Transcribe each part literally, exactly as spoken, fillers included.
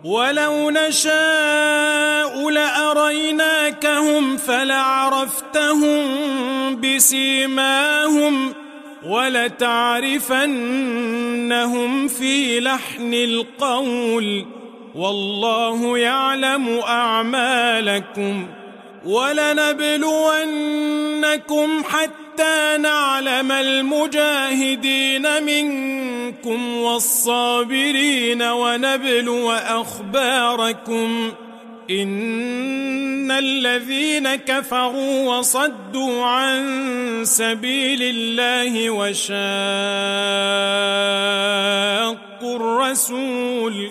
ولو نشاء لأريناكهم فلعرفتهم بسيماهم ولتعرفنهم في لحن القول والله يعلم أعمالكم ولنبلونكم حتى نعلم المجاهدين منكم والصابرين ونبلو أخباركم إن الذين كفروا وصدوا عن سبيل الله وشاقوا الرسول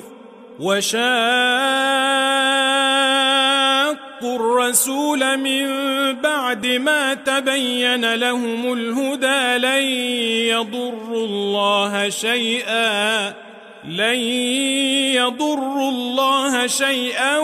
وشاقوا الرسول من بعد ما تبين لهم الهدى لن يضروا الله شيئا لن يضروا الله شيئا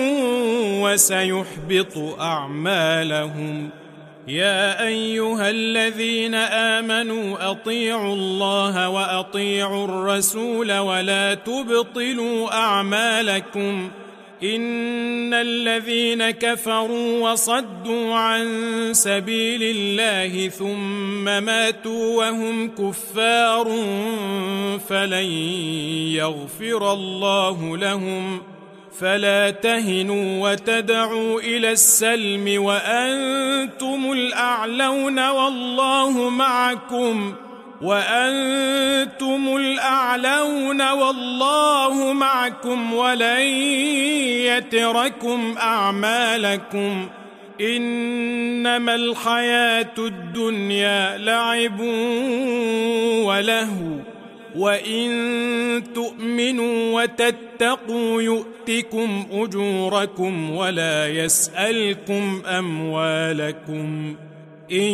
وسيحبط أعمالهم. يا أيها الذين آمنوا أطيعوا الله وأطيعوا الرسول ولا تبطلوا أعمالكم إن الذين كفروا وصدوا عن سبيل الله ثم ماتوا وهم كفار فلن يغفر الله لهم فلا تهنوا وتدعوا إلى السلم وأنتم الأعلون والله معكم وأنتم الأعلون والله معكم ولن يتركم أعمالكم إنما الحياة الدنيا لعب ولهو وإن تؤمنوا وتتقوا يؤتكم أجوركم ولا يسألكم أموالكم إن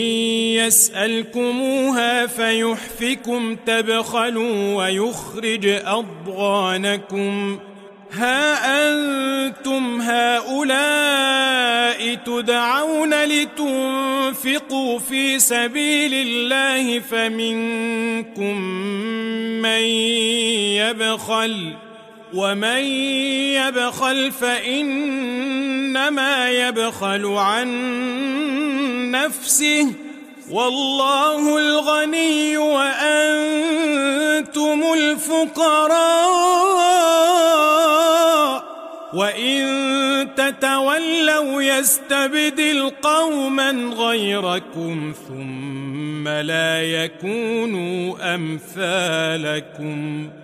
يسألكموها فيحفكم تبخلوا ويخرج أضغانكم ها أنتم هؤلاء تدعون لتنفقوا في سبيل الله فمنكم من يبخل ومن يبخل فإنما يبخل عن نفسه والله الغني وأنتم الفقراء وإن تتولوا يستبدل قوما غيركم ثم لا يكونوا أمثالكم.